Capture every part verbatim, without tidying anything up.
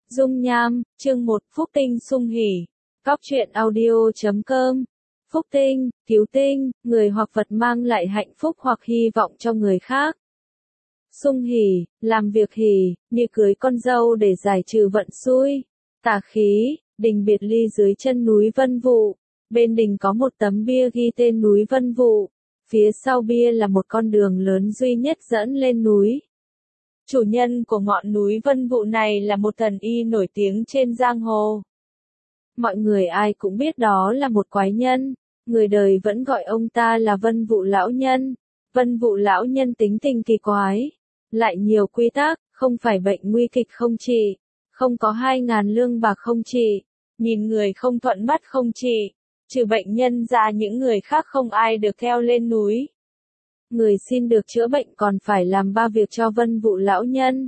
Dung nham, chương một, Phúc Tinh sung hỉ. Cóc truyện audio chấm com. Phúc Tinh, cứu tinh, người hoặc vật mang lại hạnh phúc hoặc hy vọng cho người khác. Sung hỉ, làm việc hỉ, như cưới con dâu để giải trừ vận xui. Tà khí, đình biệt ly dưới chân núi Vân Vụ. Bên đình có một tấm bia ghi tên núi Vân Vụ. Phía sau bia là một con đường lớn duy nhất dẫn lên núi. Chủ nhân của ngọn núi Vân Vụ này là một thần y nổi tiếng trên giang hồ. Mọi người ai cũng biết đó là một quái nhân, người đời vẫn gọi ông ta là Vân Vụ lão nhân. Vân Vụ lão nhân tính tình kỳ quái, lại nhiều quy tắc, không phải bệnh nguy kịch không trị, không có hai ngàn lương bạc không trị, nhìn người không thuận mắt không trị, trừ bệnh nhân ra những người khác không ai được theo lên núi. Người xin được chữa bệnh còn phải làm ba việc cho Vân Vụ lão nhân.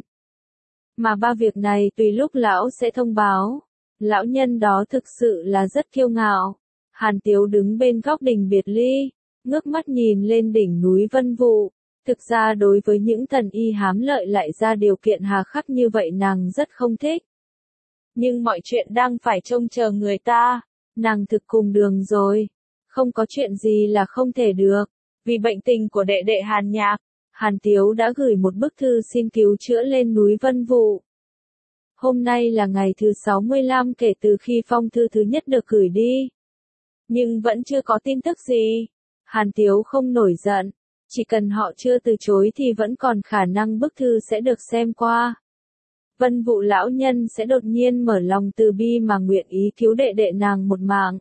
Mà ba việc này tùy lúc lão sẽ thông báo. Lão nhân đó thực sự là rất kiêu ngạo. Hàn Tiếu đứng bên góc đình biệt ly, ngước mắt nhìn lên đỉnh núi Vân Vụ. Thực ra đối với những thần y hám lợi lại ra điều kiện hà khắc như vậy nàng rất không thích. Nhưng mọi chuyện đang phải trông chờ người ta, nàng thực cùng đường rồi. Không có chuyện gì là không thể được. Vì bệnh tình của đệ đệ Hàn Nhạc, Hàn Tiếu đã gửi một bức thư xin cứu chữa lên núi Vân Vụ. Hôm nay là ngày thứ sáu mươi lăm kể từ khi phong thư thứ nhất được gửi đi. Nhưng vẫn chưa có tin tức gì. Hàn Tiếu không nổi giận, chỉ cần họ chưa từ chối thì vẫn còn khả năng bức thư sẽ được xem qua. Vân Vụ lão nhân sẽ đột nhiên mở lòng từ bi mà nguyện ý cứu đệ đệ nàng một mạng.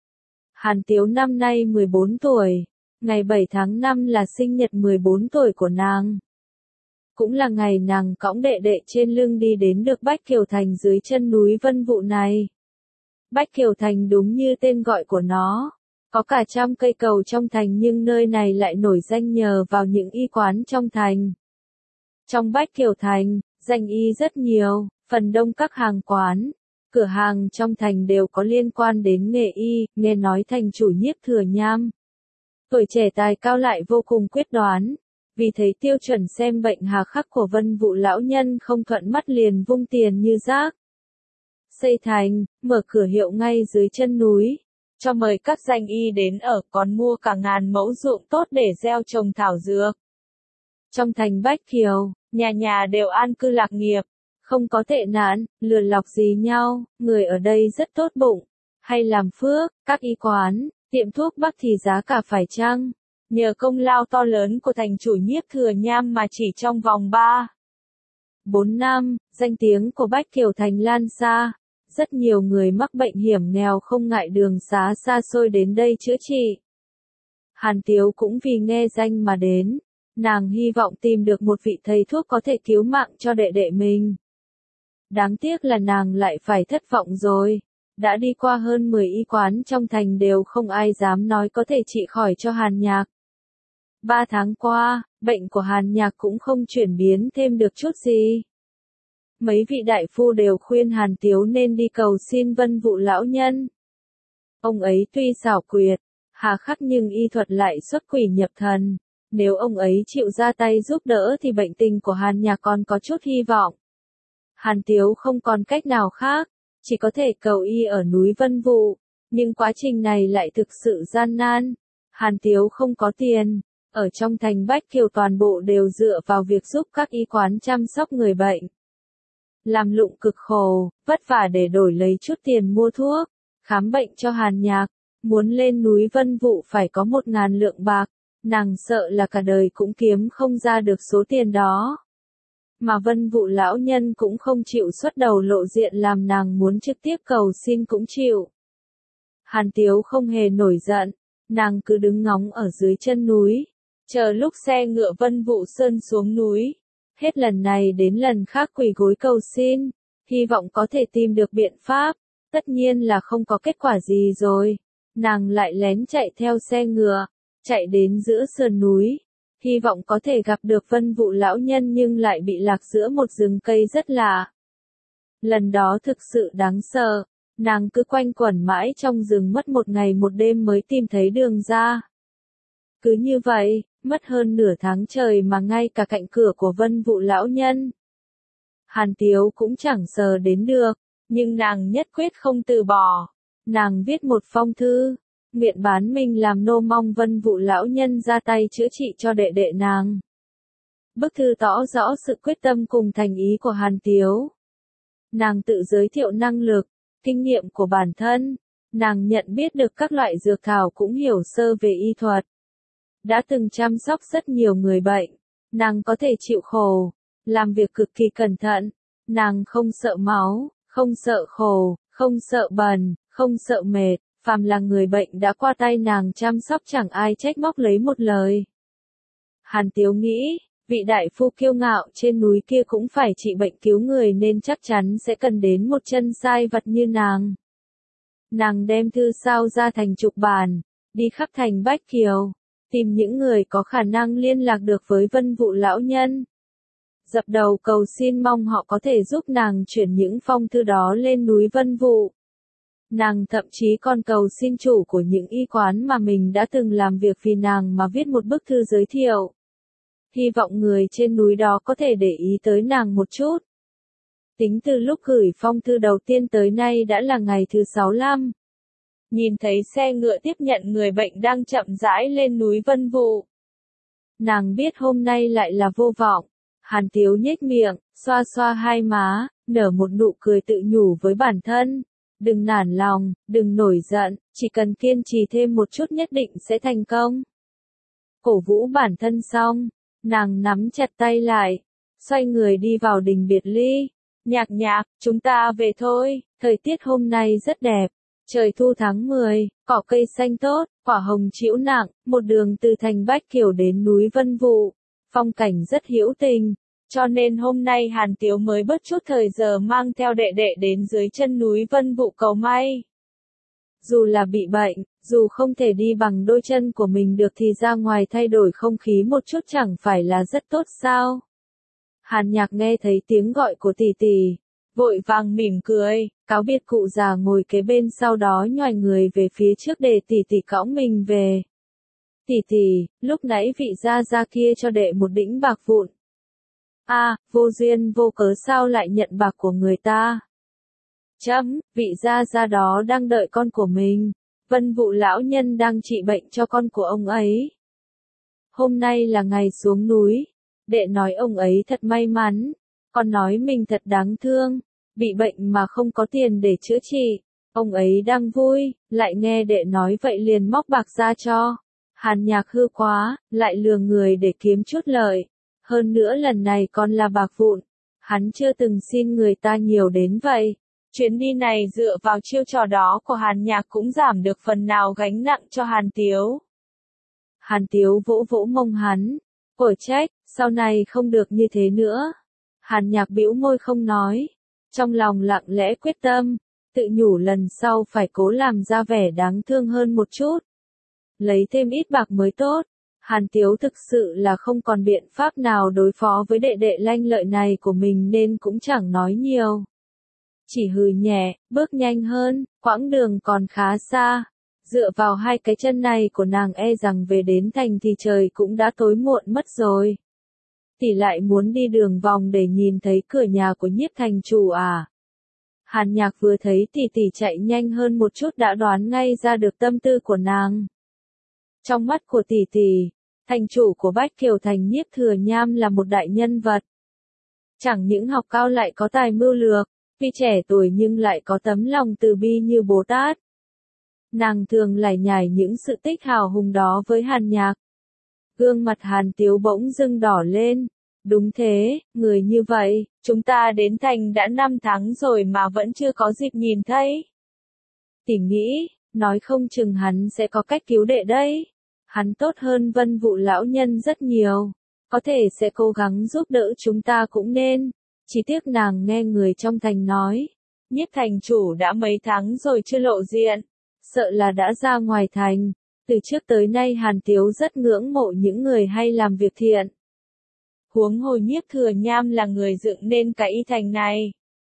Hàn Tiếu năm nay mười bốn tuổi. Ngày bảy tháng năm là sinh nhật mười bốn tuổi của nàng. Cũng là ngày nàng cõng đệ đệ trên lưng đi đến được Bách Kiều Thành dưới chân núi Vân Vụ này. Bách Kiều Thành đúng như tên gọi của nó. Có cả trăm cây cầu trong thành nhưng nơi này lại nổi danh nhờ vào những y quán trong thành. Trong Bách Kiều Thành, danh y rất nhiều, phần đông các hàng quán, cửa hàng trong thành đều có liên quan đến nghề y, nghe nói thành chủ Nhiếp Thừa Nham. Tuổi trẻ tài cao lại vô cùng quyết đoán, vì thấy tiêu chuẩn xem bệnh hà khắc của Vân Vụ lão nhân không thuận mắt liền vung tiền như rác. Xây thành, mở cửa hiệu ngay dưới chân núi, cho mời các danh y đến ở còn mua cả ngàn mẫu ruộng tốt để gieo trồng thảo dược. Trong thành Bách Kiều, nhà nhà đều an cư lạc nghiệp, không có tệ nạn, lừa lọc gì nhau, người ở đây rất tốt bụng, hay làm phước, các y quán. Tiệm thuốc Bắc thì giá cả phải chăng? Nhờ công lao to lớn của thành chủ Nhiếp Thừa Nham mà chỉ trong vòng ba, bốn năm, danh tiếng của Bách Kiều Thành lan xa. Rất nhiều người mắc bệnh hiểm nghèo không ngại đường xá xa xôi đến đây chữa trị. Hàn Tiếu cũng vì nghe danh mà đến. Nàng hy vọng tìm được một vị thầy thuốc có thể cứu mạng cho đệ đệ mình. Đáng tiếc là nàng lại phải thất vọng rồi. Đã đi qua hơn mười y quán trong thành đều không ai dám nói có thể trị khỏi cho Hàn Nhạc. Ba tháng qua, bệnh của Hàn Nhạc cũng không chuyển biến thêm được chút gì. Mấy vị đại phu đều khuyên Hàn Tiếu nên đi cầu xin Vân Vụ lão nhân. Ông ấy tuy xảo quyệt, hà khắc nhưng y thuật lại xuất quỷ nhập thần. Nếu ông ấy chịu ra tay giúp đỡ thì bệnh tình của Hàn Nhạc còn có chút hy vọng. Hàn Tiếu không còn cách nào khác. Chỉ có thể cầu y ở núi Vân Vụ, nhưng quá trình này lại thực sự gian nan. Hàn Tiếu không có tiền, ở trong thành Bách Kiều toàn bộ đều dựa vào việc giúp các y quán chăm sóc người bệnh. Làm lụng cực khổ, vất vả để đổi lấy chút tiền mua thuốc, khám bệnh cho Hàn Nhạc. Muốn lên núi Vân Vụ phải có một ngàn lượng bạc, nàng sợ là cả đời cũng kiếm không ra được số tiền đó. Mà Vân Vụ lão nhân cũng không chịu xuất đầu lộ diện làm nàng muốn trực tiếp cầu xin cũng chịu. Hàn Tiếu không hề nổi giận, nàng cứ đứng ngóng ở dưới chân núi, chờ lúc xe ngựa Vân Vụ Sơn xuống núi. Hết lần này đến lần khác quỳ gối cầu xin, hy vọng có thể tìm được biện pháp, tất nhiên là không có kết quả gì rồi. Nàng lại lén chạy theo xe ngựa, chạy đến giữa sườn núi. Hy vọng có thể gặp được Vân Vụ lão nhân nhưng lại bị lạc giữa một rừng cây rất lạ. Lần đó thực sự đáng sợ, nàng cứ quanh quẩn mãi trong rừng mất một ngày một đêm mới tìm thấy đường ra. Cứ như vậy, mất hơn nửa tháng trời mà ngay cả cạnh cửa của Vân Vụ lão nhân, Hàn Tiếu cũng chẳng sờ đến được, nhưng nàng nhất quyết không từ bỏ. Nàng viết một phong thư, nguyện bán mình làm nô, mong Vân Vũ lão nhân ra tay chữa trị cho đệ đệ nàng. Bức thư tỏ rõ sự quyết tâm cùng thành ý của Hàn Tiếu. Nàng tự giới thiệu năng lực, kinh nghiệm của bản thân, nàng nhận biết được các loại dược thảo, cũng hiểu sơ về y thuật. Đã từng chăm sóc rất nhiều người bệnh, nàng có thể chịu khổ, làm việc cực kỳ cẩn thận, nàng không sợ máu, không sợ khổ, không sợ bần, không sợ mệt, phàm là người bệnh đã qua tay nàng chăm sóc chẳng ai trách móc lấy một lời. Hàn Tiếu nghĩ, vị đại phu kiêu ngạo trên núi kia cũng phải trị bệnh cứu người nên chắc chắn sẽ cần đến một chân sai vật như nàng. Nàng đem thư sao ra thành chục bản, đi khắp thành Bách Kiều, tìm những người có khả năng liên lạc được với Vân Vũ lão nhân. Dập đầu cầu xin mong họ có thể giúp nàng chuyển những phong thư đó lên núi Vân Vũ. Nàng thậm chí còn cầu xin chủ của những y quán mà mình đã từng làm việc vì nàng mà viết một bức thư giới thiệu. Hy vọng người trên núi đó có thể để ý tới nàng một chút. Tính từ lúc gửi phong thư đầu tiên tới nay đã là ngày thứ sáu lăm. Nhìn thấy xe ngựa tiếp nhận người bệnh đang chậm rãi lên núi Vân Vũ. Nàng biết hôm nay lại là vô vọng. Hàn Tiếu nhếch miệng, xoa xoa hai má, nở một nụ cười tự nhủ với bản thân. Đừng nản lòng, đừng nổi giận, chỉ cần kiên trì thêm một chút nhất định sẽ thành công. Cổ vũ bản thân xong, nàng nắm chặt tay lại, xoay người đi vào đình biệt ly. Nhạc Nhạc, chúng ta về thôi, thời tiết hôm nay rất đẹp. Trời thu tháng mười, cỏ cây xanh tốt, quả hồng trĩu nặng, một đường từ thành Bách Kiều đến núi Vân Vũ. Phong cảnh rất hữu tình, cho nên hôm nay Hàn Tiếu mới bớt chút thời giờ mang theo đệ đệ đến dưới chân núi Vân Vũ cầu may. Dù là bị bệnh, dù không thể đi bằng đôi chân của mình được thì ra ngoài thay đổi không khí một chút chẳng phải là rất tốt sao? Hàn Nhạc nghe thấy tiếng gọi của tỷ tỷ, vội vàng mỉm cười, cáo biệt cụ già ngồi kế bên, sau đó nhoài người về phía trước để tỷ tỷ cõng mình về. Tỷ tỷ, lúc nãy vị gia gia kia cho đệ một đĩnh bạc vụn. A, à, vô duyên vô cớ sao lại nhận bạc của người ta? Chấm, vị gia gia đó đang đợi con của mình. Vân Vũ lão nhân đang trị bệnh cho con của ông ấy. Hôm nay là ngày xuống núi. Đệ nói ông ấy thật may mắn. Con nói mình thật đáng thương. Bị bệnh mà không có tiền để chữa trị. Ông ấy đang vui, lại nghe đệ nói vậy liền móc bạc ra cho. Hàn Nhạc hư quá, lại lừa người để kiếm chút lợi. Hơn nữa lần này còn là bạc vụn. Hắn chưa từng xin người ta nhiều đến vậy. Chuyến đi này dựa vào chiêu trò đó của Hàn Nhạc cũng giảm được phần nào gánh nặng cho Hàn Tiếu. Hàn Tiếu vỗ vỗ mông hắn. Ổi trách, sau này không được như thế nữa. Hàn Nhạc bĩu môi không nói. Trong lòng lặng lẽ quyết tâm. Tự nhủ lần sau phải cố làm ra vẻ đáng thương hơn một chút. Lấy thêm ít bạc mới tốt. Hàn Tiếu thực sự là không còn biện pháp nào đối phó với đệ đệ lanh lợi này của mình nên cũng chẳng nói nhiều. Chỉ hừ nhẹ, bước nhanh hơn, quãng đường còn khá xa. Dựa vào hai cái chân này của nàng e rằng về đến thành thì trời cũng đã tối muộn mất rồi. Tỷ lại muốn đi đường vòng để nhìn thấy cửa nhà của Nhiếp thành chủ à? Hàn Nhạc vừa thấy tỷ tỷ chạy nhanh hơn một chút đã đoán ngay ra được tâm tư của nàng. Trong mắt của tỷ tỷ, thành chủ của Bách Kiều thành Nhiếp Thừa Nham là một đại nhân vật. Chẳng những học cao lại có tài mưu lược, tuy trẻ tuổi nhưng lại có tấm lòng từ bi như Bồ Tát. Nàng thường lải nhải những sự tích hào hùng đó với Hàn Nhạc. Gương mặt Hàn Tiếu bỗng dưng đỏ lên. Đúng thế, người như vậy, chúng ta đến thành đã năm tháng rồi mà vẫn chưa có dịp nhìn thấy. Tỷ nghĩ, nói không chừng hắn sẽ có cách cứu đệ đấy. Hắn tốt hơn Vân Vũ lão nhân rất nhiều. Có thể sẽ cố gắng giúp đỡ chúng ta cũng nên. Chỉ tiếc nàng nghe người trong thành nói. Nhiếp thành chủ đã mấy tháng rồi chưa lộ diện. Sợ là đã ra ngoài thành. Từ trước tới nay Hàn Tiếu rất ngưỡng mộ những người hay làm việc thiện. Huống hồ Nhiếp Thừa Nham là người dựng nên cái y thành này.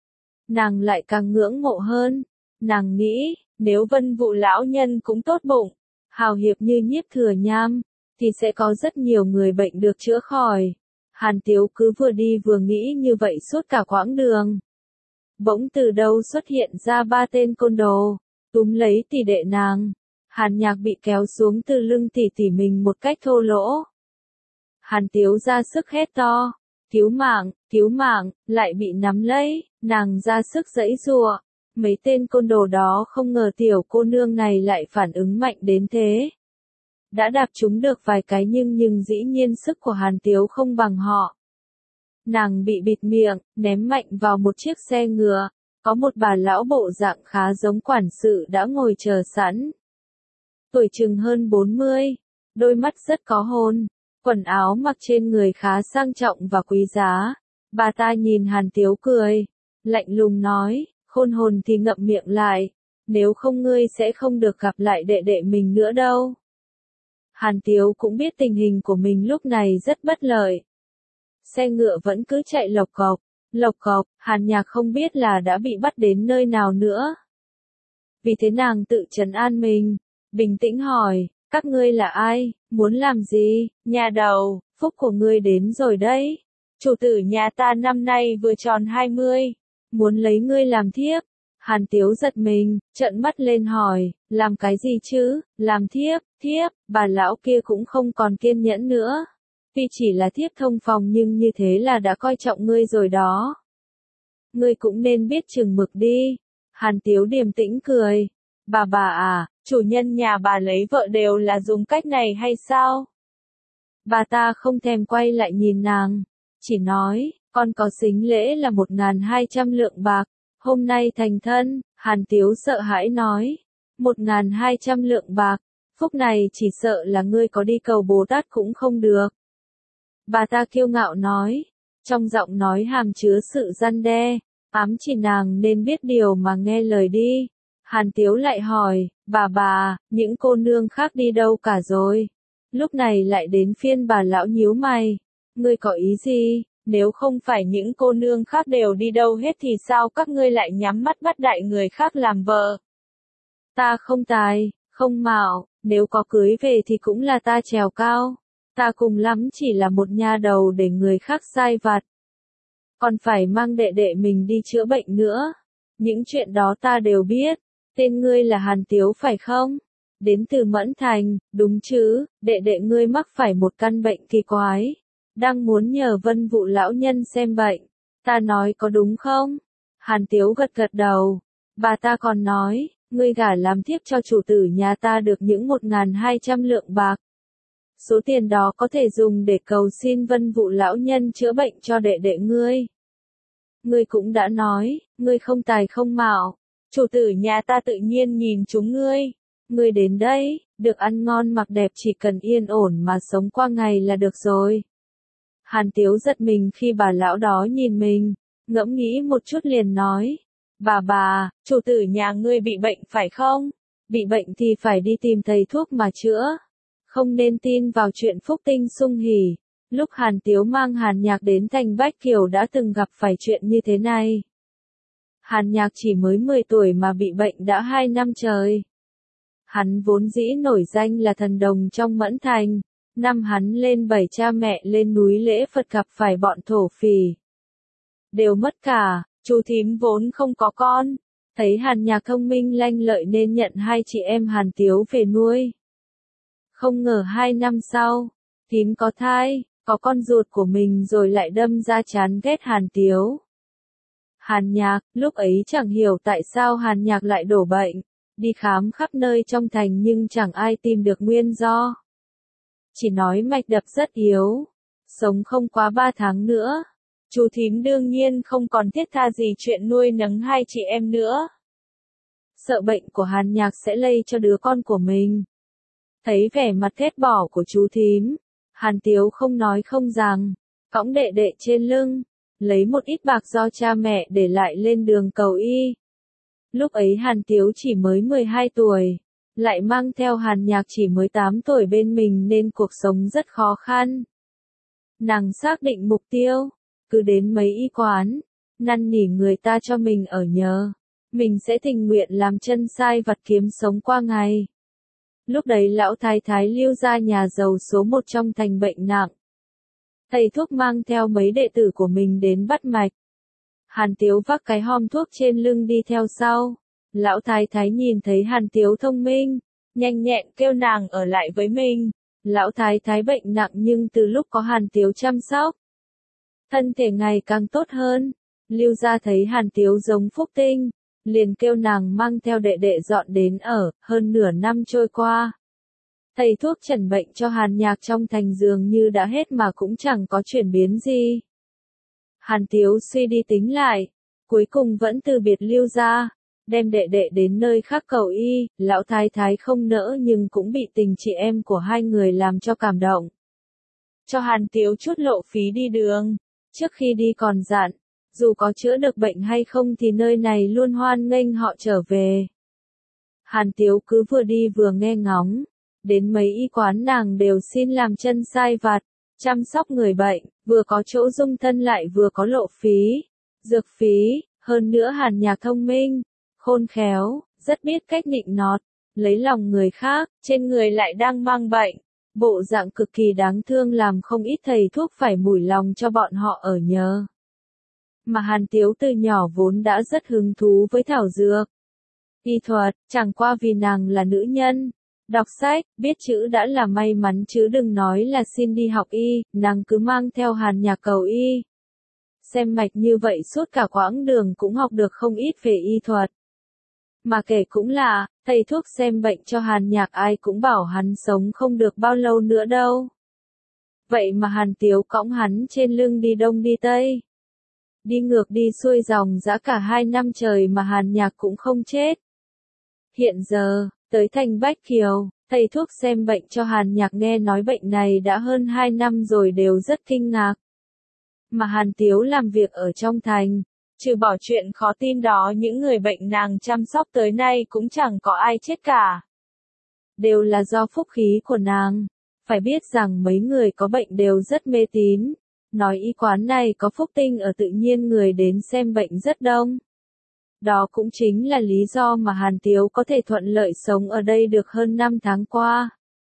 Nàng lại càng ngưỡng mộ hơn. Nàng nghĩ, nếu Vân Vũ lão nhân cũng tốt bụng, hào hiệp như Nhiếp Thừa Nham, thì sẽ có rất nhiều người bệnh được chữa khỏi. Hàn Tiếu cứ vừa đi vừa nghĩ như vậy suốt cả quãng đường. Bỗng từ đâu xuất hiện ra ba tên côn đồ, túm lấy tỷ đệ nàng. Hàn Nhạc bị kéo xuống từ lưng tỷ tỷ mình một cách thô lỗ. Hàn Tiếu ra sức hét to, cứu mạng, cứu mạng, lại bị nắm lấy, nàng ra sức giãy giụa. Mấy tên côn đồ đó không ngờ tiểu cô nương này lại phản ứng mạnh đến thế. Đã đạp chúng được vài cái nhưng nhưng dĩ nhiên sức của Hàn Tiếu không bằng họ. Nàng bị bịt miệng, ném mạnh vào một chiếc xe ngựa, có một bà lão bộ dạng khá giống quản sự đã ngồi chờ sẵn. Tuổi chừng hơn bốn mươi, đôi mắt rất có hồn, quần áo mặc trên người khá sang trọng và quý giá. Bà ta nhìn Hàn Tiếu cười, lạnh lùng nói, khôn hồn thì ngậm miệng lại, nếu không ngươi sẽ không được gặp lại đệ đệ mình nữa đâu. Hàn Tiếu cũng biết tình hình của mình lúc này rất bất lợi. Xe ngựa vẫn cứ chạy lộc cộc, lộc cộc, Hàn Nhạc không biết là đã bị bắt đến nơi nào nữa. Vì thế nàng tự trấn an mình, bình tĩnh hỏi, các ngươi là ai, muốn làm gì, nhà đầu, phúc của ngươi đến rồi đấy. Chủ tử nhà ta năm nay vừa tròn hai mươi, muốn lấy ngươi làm thiếp. Hàn Tiếu giật mình, trợn mắt lên hỏi, làm cái gì chứ, làm thiếp, thiếp, bà lão kia cũng không còn kiên nhẫn nữa. Tuy chỉ là thiếp thông phòng nhưng như thế là đã coi trọng ngươi rồi đó. Ngươi cũng nên biết chừng mực đi. Hàn Tiếu điềm tĩnh cười. Bà bà à, chủ nhân nhà bà lấy vợ đều là dùng cách này hay sao? Bà ta không thèm quay lại nhìn nàng, chỉ nói, con có sính lễ là một ngàn hai trăm lượng bạc, hôm nay thành thân. Hàn Tiếu sợ hãi nói, một ngàn hai trăm lượng bạc, phúc này chỉ sợ là ngươi có đi cầu Bồ Tát cũng không được. Bà ta kiêu ngạo nói, trong giọng nói hàm chứa sự răn đe, ám chỉ nàng nên biết điều mà nghe lời đi. Hàn Tiếu lại hỏi, bà bà, những cô nương khác đi đâu cả rồi? Lúc này lại đến phiên bà lão nhíu mày, ngươi có ý gì? Nếu không phải những cô nương khác đều đi đâu hết thì sao các ngươi lại nhắm mắt bắt đại người khác làm vợ? Ta không tài, không mạo, nếu có cưới về thì cũng là ta trèo cao. Ta cùng lắm chỉ là một nha đầu để người khác sai vặt. Còn phải mang đệ đệ mình đi chữa bệnh nữa. Những chuyện đó ta đều biết. Tên ngươi là Hàn Tiếu phải không? Đến từ Mẫn Thành, đúng chứ, đệ đệ ngươi mắc phải một căn bệnh kỳ quái. Đang muốn nhờ Vân Vụ lão nhân xem bệnh. Ta nói có đúng không? Hàn Tiếu gật gật đầu. Bà ta còn nói, ngươi gả làm thiếp cho chủ tử nhà ta được những một ngàn hai trăm lượng bạc. Số tiền đó có thể dùng để cầu xin Vân Vụ lão nhân chữa bệnh cho đệ đệ ngươi. Ngươi cũng đã nói, ngươi không tài không mạo. Chủ tử nhà ta tự nhiên nhìn chúng ngươi. Ngươi đến đây, được ăn ngon mặc đẹp chỉ cần yên ổn mà sống qua ngày là được rồi. Hàn Tiếu giật mình khi bà lão đó nhìn mình, ngẫm nghĩ một chút liền nói. Bà bà, chủ tử nhà ngươi bị bệnh phải không? Bị bệnh thì phải đi tìm thầy thuốc mà chữa. Không nên tin vào chuyện phúc tinh sung hỉ. Lúc Hàn Tiếu mang Hàn Nhạc đến thành Bách Kiều đã từng gặp phải chuyện như thế này. Hàn Nhạc chỉ mới mười tuổi mà bị bệnh đã hai năm trời. Hắn vốn dĩ nổi danh là thần đồng trong Mẫn Thành. Năm hắn lên bảy cha mẹ lên núi lễ Phật gặp phải bọn thổ phỉ. Đều mất cả, chú thím vốn không có con. Thấy Hàn Nhạc thông minh lanh lợi nên nhận hai chị em Hàn Tiếu về nuôi. Không ngờ hai năm sau, thím có thai, có con ruột của mình rồi lại đâm ra chán ghét Hàn Tiếu. Hàn Nhạc, lúc ấy chẳng hiểu tại sao Hàn Nhạc lại đổ bệnh, đi khám khắp nơi trong thành nhưng chẳng ai tìm được nguyên do. Chỉ nói mạch đập rất yếu, sống không quá ba tháng nữa. Chú thím đương nhiên không còn thiết tha gì chuyện nuôi nấng hai chị em nữa. Sợ bệnh của Hàn Nhạc sẽ lây cho đứa con của mình. Thấy vẻ mặt ghét bỏ của chú thím, Hàn Tiếu không nói không rằng, cõng đệ đệ trên lưng, lấy một ít bạc do cha mẹ để lại lên đường cầu y. Lúc ấy Hàn Tiếu chỉ mới mười hai tuổi, lại mang theo Hàn Nhạc chỉ mới tám tuổi bên mình nên cuộc sống rất khó khăn. Nàng xác định mục tiêu, cứ đến mấy y quán, năn nỉ người ta cho mình ở nhờ, mình sẽ tình nguyện làm chân sai vặt kiếm sống qua ngày. Lúc đấy lão thái thái Lưu gia nhà giàu số một trong thành bệnh nặng. Thầy thuốc mang theo mấy đệ tử của mình đến bắt mạch. Hàn Tiếu vác cái hòm thuốc trên lưng đi theo sau. Lão thái thái nhìn thấy Hàn Tiếu thông minh, nhanh nhẹn kêu nàng ở lại với mình. Lão thái thái bệnh nặng nhưng từ lúc có Hàn Tiếu chăm sóc, thân thể ngày càng tốt hơn. Lưu gia thấy Hàn Tiếu giống Phúc Tinh, liền kêu nàng mang theo đệ đệ dọn đến ở. Hơn nửa năm trôi qua, thầy thuốc chẩn bệnh cho Hàn Nhạc trong thành dường như đã hết mà cũng chẳng có chuyển biến gì. Hàn Tiếu suy đi tính lại, cuối cùng vẫn từ biệt Lưu gia, đem đệ đệ đến nơi khác cầu y. Lão thái thái không nỡ nhưng cũng bị tình chị em của hai người làm cho cảm động. Cho Hàn Tiếu chút lộ phí đi đường, trước khi đi còn dặn, dù có chữa được bệnh hay không thì nơi này luôn hoan nghênh họ trở về. Hàn Tiếu cứ vừa đi vừa nghe ngóng, đến mấy y quán nàng đều xin làm chân sai vặt, chăm sóc người bệnh, vừa có chỗ dung thân lại vừa có lộ phí, dược phí. Hơn nữa Hàn Nhạc thông minh, khôn khéo, rất biết cách nịnh nọt, lấy lòng người khác, trên người lại đang mang bệnh. Bộ dạng cực kỳ đáng thương làm không ít thầy thuốc phải mủi lòng cho bọn họ ở nhờ. Mà Hàn Tiếu từ nhỏ vốn đã rất hứng thú với thảo dược, y thuật, chẳng qua vì nàng là nữ nhân. Đọc sách, biết chữ đã là may mắn chứ đừng nói là xin đi học y, nàng cứ mang theo Hàn Nhạc cầu y. Xem mạch như vậy suốt cả quãng đường cũng học được không ít về y thuật. Mà kể cũng là, thầy thuốc xem bệnh cho Hàn Nhạc ai cũng bảo hắn sống không được bao lâu nữa đâu. Vậy mà Hàn Tiếu cõng hắn trên lưng đi đông đi tây. Đi ngược đi xuôi dòng dã cả hai năm trời mà Hàn Nhạc cũng không chết. Hiện giờ, tới thành Bách Kiều, thầy thuốc xem bệnh cho Hàn Nhạc nghe nói bệnh này đã hơn hai năm rồi đều rất kinh ngạc. Mà Hàn Tiếu làm việc ở trong thành, trừ bỏ chuyện khó tin đó những người bệnh nàng chăm sóc tới nay cũng chẳng có ai chết cả. Đều là do phúc khí của nàng. Phải biết rằng mấy người có bệnh đều rất mê tín. Nói y quán này có phúc tinh ở tự nhiên người đến xem bệnh rất đông. Đó cũng chính là lý do mà Hàn Tiếu có thể thuận lợi sống ở đây được hơn năm tháng qua.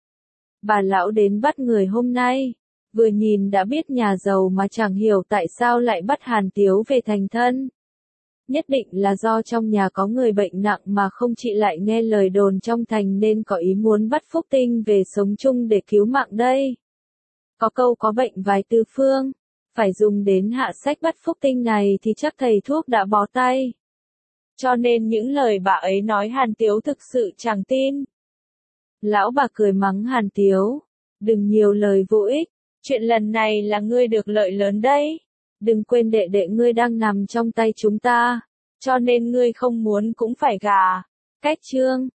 Bà lão đến bắt người hôm nay, vừa nhìn đã biết nhà giàu mà chẳng hiểu tại sao lại bắt Hàn Tiếu về thành thân. Nhất định là do trong nhà có người bệnh nặng mà không chị lại nghe lời đồn trong thành nên có ý muốn bắt Phúc Tinh về sống chung để cứu mạng đây. Có câu có bệnh vài tư phương, phải dùng đến hạ sách bắt Phúc Tinh này thì chắc thầy thuốc đã bó tay. Cho nên những lời bà ấy nói Hàn Tiếu thực sự chẳng tin. Lão bà cười mắng Hàn Tiếu, đừng nhiều lời vô ích, chuyện lần này là ngươi được lợi lớn đấy. Đừng quên đệ đệ ngươi đang nằm trong tay chúng ta, cho nên ngươi không muốn cũng phải gả. Cách chương